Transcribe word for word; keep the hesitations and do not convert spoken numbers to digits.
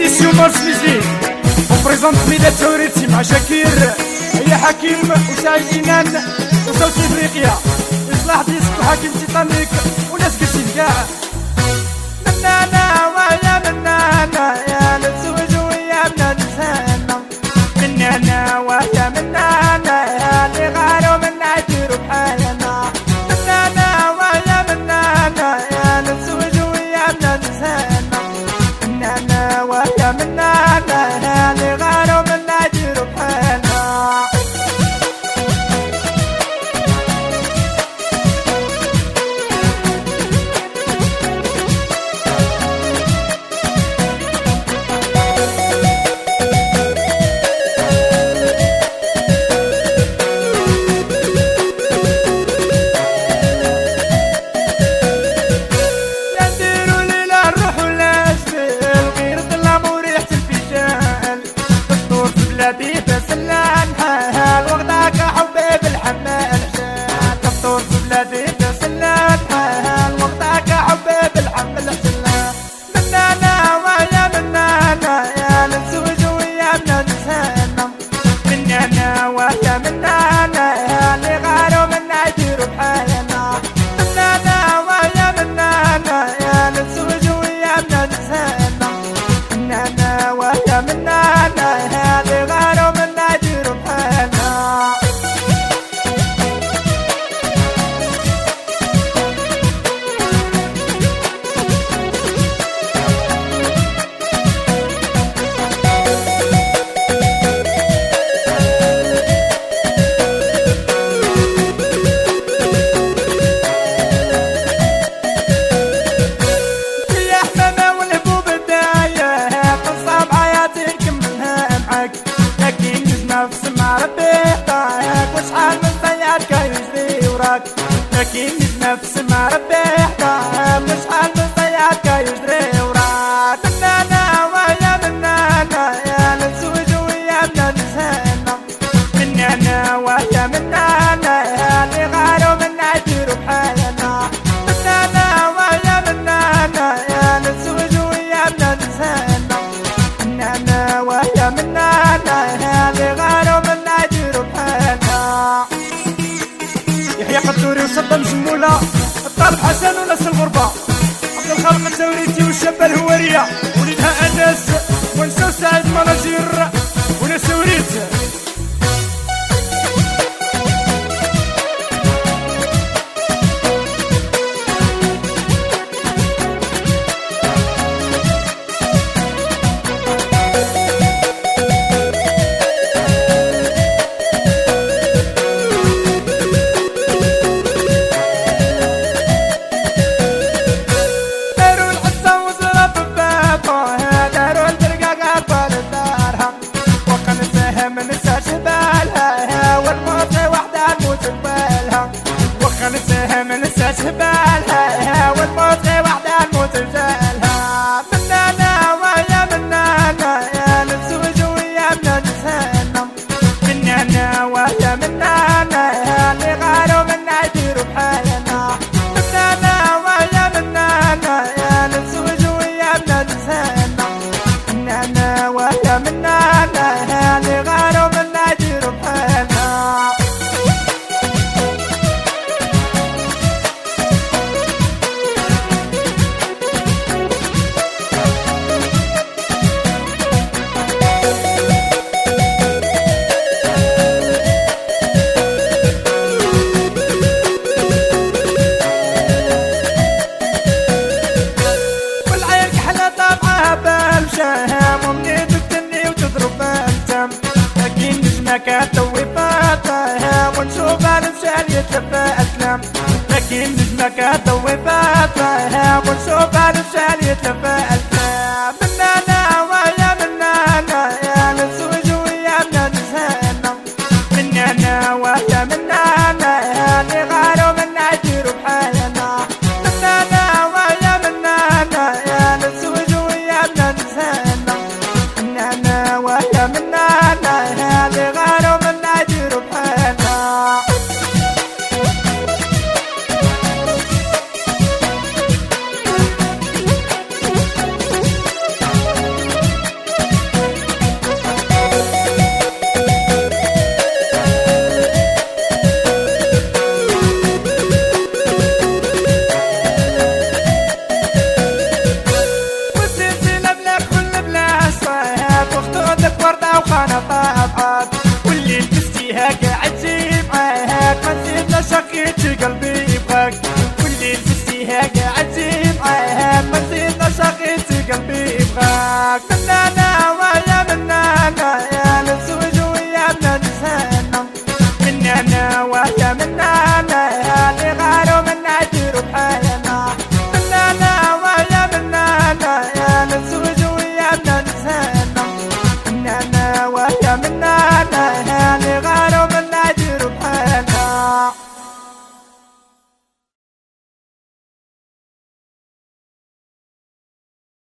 émission Mars Music. On présente ميدات توريتي مع شاكير، هي حكيم وسعيد إيمان وصوت إفريقيا، إصلاح ديسك وحكيم تيتانيك وناس كتير كاع. منانا ويا منانا يا نتزوج ويا بنا نتهنى، منانا ويا منانا يا اللي غاروا منا يديروا بحالنا، منانا ويا منانا يا نتزوج ويا بنا نتهنى، منانا ويا منانا يا اللي غاروا منا يديروا بحالنا. لكن نفس ما ربي يحتاج مشعل من ضيعك يجري وراك. منانا ويا منانا يا نتزوج ويا بنا نتهنى، منانا ويا منانا يا اللي غاروا منا يديروا بحالنا، منانا ويا منانا يا نتزوج ويا بنا نتهنى، منانا ويا منانا يا اللي غاروا منا يديروا بحالنا. يحيى قدوري وصدام جمولة، الطالب حسن وناس الغربة، عبد الخالق التوريتي والشابة الهوارية، وليدها أنس ونساو سعيد مناجير وناس وريت. سبالها والموت وحدة نموت رجالها، منانا ويا منانا يا نتزوج ويا بنا نتهنى، منانا ويا منانا يا اللي غاروا منا يديروا بحالنا، منانا ويا منانا يا نتزوج ويا بنا نتهنى، منانا ويا منانا يا اللي غاروا منا يديروا بحالنا. ومنين تتني وتضرب التم، لكن نجمك توي فاتها ونشوفها المشال يتلفى أسلام، لكن نجمك توي فاتها ونشوفها المشال يتلفى أسلام. منانا ويا منانا يا نتزوج ويا بنا نتهنى، منانا ويا منانا يا اللي غاروا منا يديروا بحالنا، منانا ويا منانا يا نتزوج ويا بنا نتهنى، منانا ويا منانا يا اللي غاروا منا يديروا بحالنا. هاك